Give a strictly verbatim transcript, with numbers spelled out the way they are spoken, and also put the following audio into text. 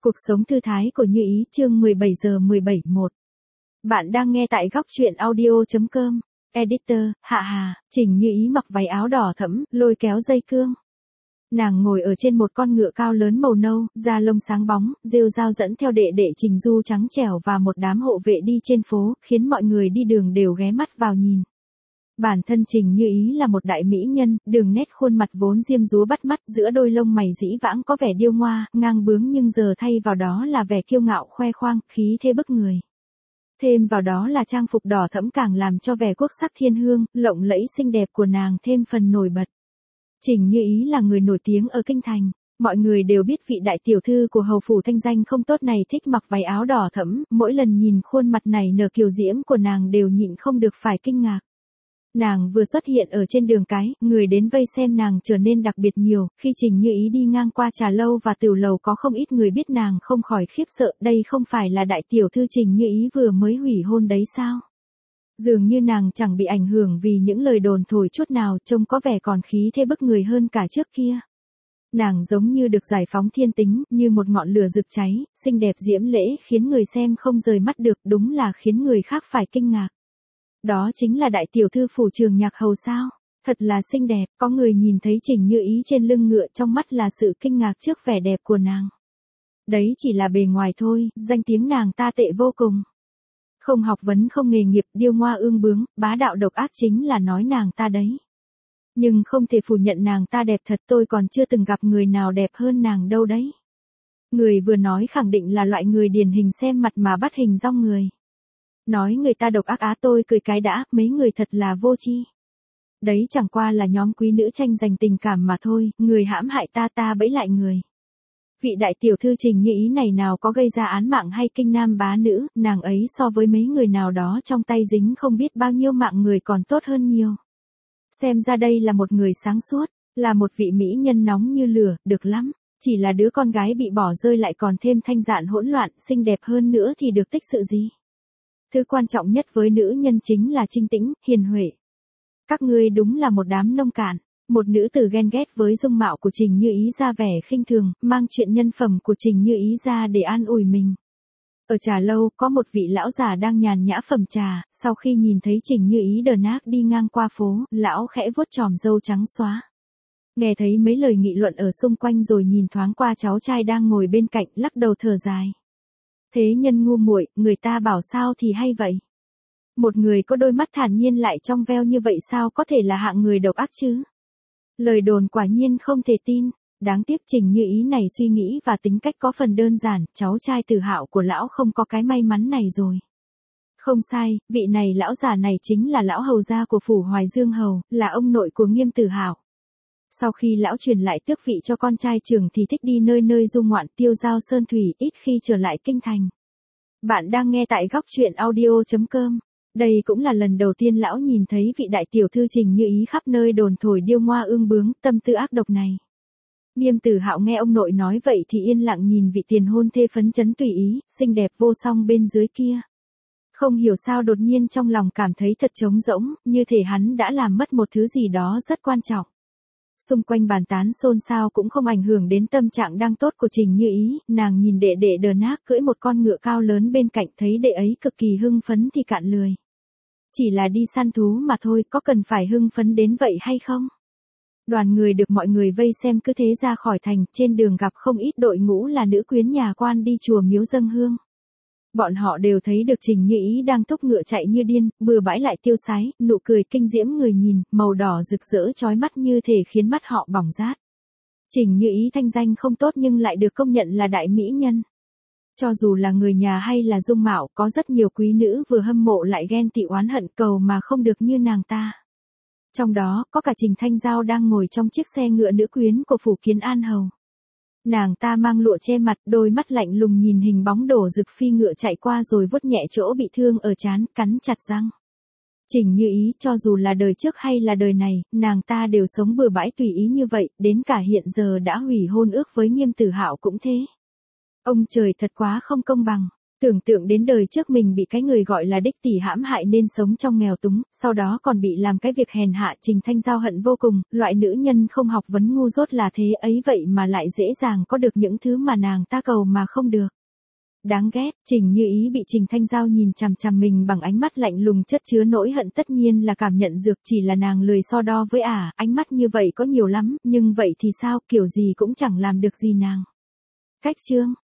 Cuộc sống thư thái của Như Ý chương mười bảy giờ mười bảy một. Bạn đang nghe tại góc truyện audio.com. Editor, Hạ Hà. Trình Như Ý mặc váy áo đỏ thẫm, lôi kéo dây cương. Nàng ngồi ở trên một con ngựa cao lớn màu nâu, da lông sáng bóng, rêu rao dẫn theo đệ đệ Trình Du trắng trẻo và một đám hộ vệ đi trên phố, khiến mọi người đi đường đều ghé mắt vào nhìn. Bản thân Trình Như Ý là một đại mỹ nhân, đường nét khuôn mặt vốn diêm dúa bắt mắt, giữa đôi lông mày dĩ vãng có vẻ điêu ngoa, ngang bướng, nhưng giờ thay vào đó là vẻ kiêu ngạo khoe khoang, khí thế bức người. Thêm vào đó là trang phục đỏ thẫm càng làm cho vẻ quốc sắc thiên hương, lộng lẫy xinh đẹp của nàng thêm phần nổi bật. Trình Như Ý là người nổi tiếng ở kinh thành, mọi người đều biết vị đại tiểu thư của hầu phủ thanh danh không tốt này thích mặc váy áo đỏ thẫm, mỗi lần nhìn khuôn mặt này nở kiều diễm của nàng đều nhịn không được phải kinh ngạc. Nàng vừa xuất hiện ở trên đường cái, người đến vây xem nàng trở nên đặc biệt nhiều, khi Trình Như Ý đi ngang qua trà lâu và tiểu lầu có không ít người biết nàng không khỏi khiếp sợ, đây không phải là đại tiểu thư Trình Như Ý vừa mới hủy hôn đấy sao? Dường như nàng chẳng bị ảnh hưởng vì những lời đồn thổi chút nào, trông có vẻ còn khí thế bức người hơn cả trước kia. Nàng giống như được giải phóng thiên tính, như một ngọn lửa rực cháy, xinh đẹp diễm lễ khiến người xem không rời mắt được, đúng là khiến người khác phải kinh ngạc. Đó chính là đại tiểu thư phủ Trường Nhạc hầu sao? Thật là xinh đẹp, có người nhìn thấy Trình Như Ý trên lưng ngựa trong mắt là sự kinh ngạc trước vẻ đẹp của nàng. Đấy chỉ là bề ngoài thôi, danh tiếng nàng ta tệ vô cùng. Không học vấn không nghề nghiệp, điêu ngoa ương bướng, bá đạo độc ác chính là nói nàng ta đấy. Nhưng không thể phủ nhận nàng ta đẹp thật, tôi còn chưa từng gặp người nào đẹp hơn nàng đâu đấy. Người vừa nói khẳng định là loại người điển hình xem mặt mà bắt hình dong người. Nói người ta độc ác á, tôi cười cái đã, mấy người thật là vô tri. Đấy chẳng qua là nhóm quý nữ tranh giành tình cảm mà thôi, người hãm hại ta ta bẫy lại người. Vị đại tiểu thư Trình Như Ý này nào có gây ra án mạng hay kinh nam bá nữ, nàng ấy so với mấy người nào đó trong tay dính không biết bao nhiêu mạng người còn tốt hơn nhiều. Xem ra đây là một người sáng suốt, là một vị mỹ nhân nóng như lửa, được lắm. Chỉ là đứa con gái bị bỏ rơi lại còn thêm thanh dạn hỗn loạn, xinh đẹp hơn nữa thì được tích sự gì. Thứ quan trọng nhất với nữ nhân chính là trinh tĩnh, hiền huệ. Các ngươi đúng là một đám nông cạn. Một nữ tử ghen ghét với dung mạo của Trình Như Ý ra vẻ khinh thường, mang chuyện nhân phẩm của Trình Như Ý ra để an ủi mình. Ở trà lâu, có một vị lão già đang nhàn nhã phẩm trà, sau khi nhìn thấy Trình Như Ý đờ nác đi ngang qua phố, lão khẽ vuốt chòm râu trắng xóa. Nghe thấy mấy lời nghị luận ở xung quanh rồi nhìn thoáng qua cháu trai đang ngồi bên cạnh, lắc đầu thở dài. Thế nhân ngu muội, người ta bảo sao thì hay vậy. Một người có đôi mắt thản nhiên lại trong veo như vậy sao có thể là hạng người độc ác chứ? Lời đồn quả nhiên không thể tin, đáng tiếc Trình Như Ý này suy nghĩ và tính cách có phần đơn giản, cháu trai Từ Hạo của lão không có cái may mắn này rồi. Không sai, vị này lão già này chính là lão hầu gia của phủ Hoài Dương hầu, là ông nội của Nghiêm Từ Hạo. Sau khi lão truyền lại tước vị cho con trai trưởng thì thích đi nơi nơi du ngoạn tiêu dao sơn thủy, ít khi trở lại kinh thành. Bạn đang nghe tại góc truyện audio.com. Đây cũng là lần đầu tiên lão nhìn thấy vị đại tiểu thư Trình Như Ý khắp nơi đồn thổi điêu ngoa ương bướng, tâm tư ác độc này. Nghiêm Từ Hạo nghe ông nội nói vậy thì yên lặng nhìn vị tiền hôn thê phấn chấn tùy ý, xinh đẹp vô song bên dưới kia. Không hiểu sao đột nhiên trong lòng cảm thấy thật trống rỗng, như thể hắn đã làm mất một thứ gì đó rất quan trọng. Xung quanh bàn tán xôn xao cũng không ảnh hưởng đến tâm trạng đang tốt của Trình Như Ý, nàng nhìn đệ đệ đờ nác cưỡi một con ngựa cao lớn bên cạnh, thấy đệ ấy cực kỳ hưng phấn thì cạn lười. Chỉ là đi săn thú mà thôi, có cần phải hưng phấn đến vậy hay không? Đoàn người được mọi người vây xem cứ thế ra khỏi thành, trên đường gặp không ít đội ngũ là nữ quyến nhà quan đi chùa miếu dâng hương. Bọn họ đều thấy được Trình Như Ý đang thúc ngựa chạy như điên, bừa bãi lại tiêu sái, nụ cười kinh diễm người nhìn, màu đỏ rực rỡ chói mắt như thể khiến mắt họ bỏng rát. Trình Như Ý thanh danh không tốt nhưng lại được công nhận là đại mỹ nhân. Cho dù là người nhà hay là dung mạo, có rất nhiều quý nữ vừa hâm mộ lại ghen tị oán hận cầu mà không được như nàng ta. Trong đó, có cả Trình Thanh Giao đang ngồi trong chiếc xe ngựa nữ quyến của phủ Kiến An hầu. Nàng ta mang lụa che mặt, đôi mắt lạnh lùng nhìn hình bóng đổ rực phi ngựa chạy qua rồi vuốt nhẹ chỗ bị thương ở trán, cắn chặt răng. Trình Như Ý, cho dù là đời trước hay là đời này, nàng ta đều sống bừa bãi tùy ý như vậy, đến cả hiện giờ đã hủy hôn ước với Nghiêm Tử Hạo cũng thế. Ông trời thật quá không công bằng. Tưởng tượng đến đời trước mình bị cái người gọi là đích tỷ hãm hại nên sống trong nghèo túng, sau đó còn bị làm cái việc hèn hạ, Trình Thanh Giao hận vô cùng, loại nữ nhân không học vấn ngu dốt là thế ấy vậy mà lại dễ dàng có được những thứ mà nàng ta cầu mà không được. Đáng ghét, Trình Như Ý bị Trình Thanh Giao nhìn chằm chằm mình bằng ánh mắt lạnh lùng chất chứa nỗi hận tất nhiên là cảm nhận dược chỉ là nàng lười so đo với ả, ánh mắt như vậy có nhiều lắm, nhưng vậy thì sao, kiểu gì cũng chẳng làm được gì nàng. Cách chương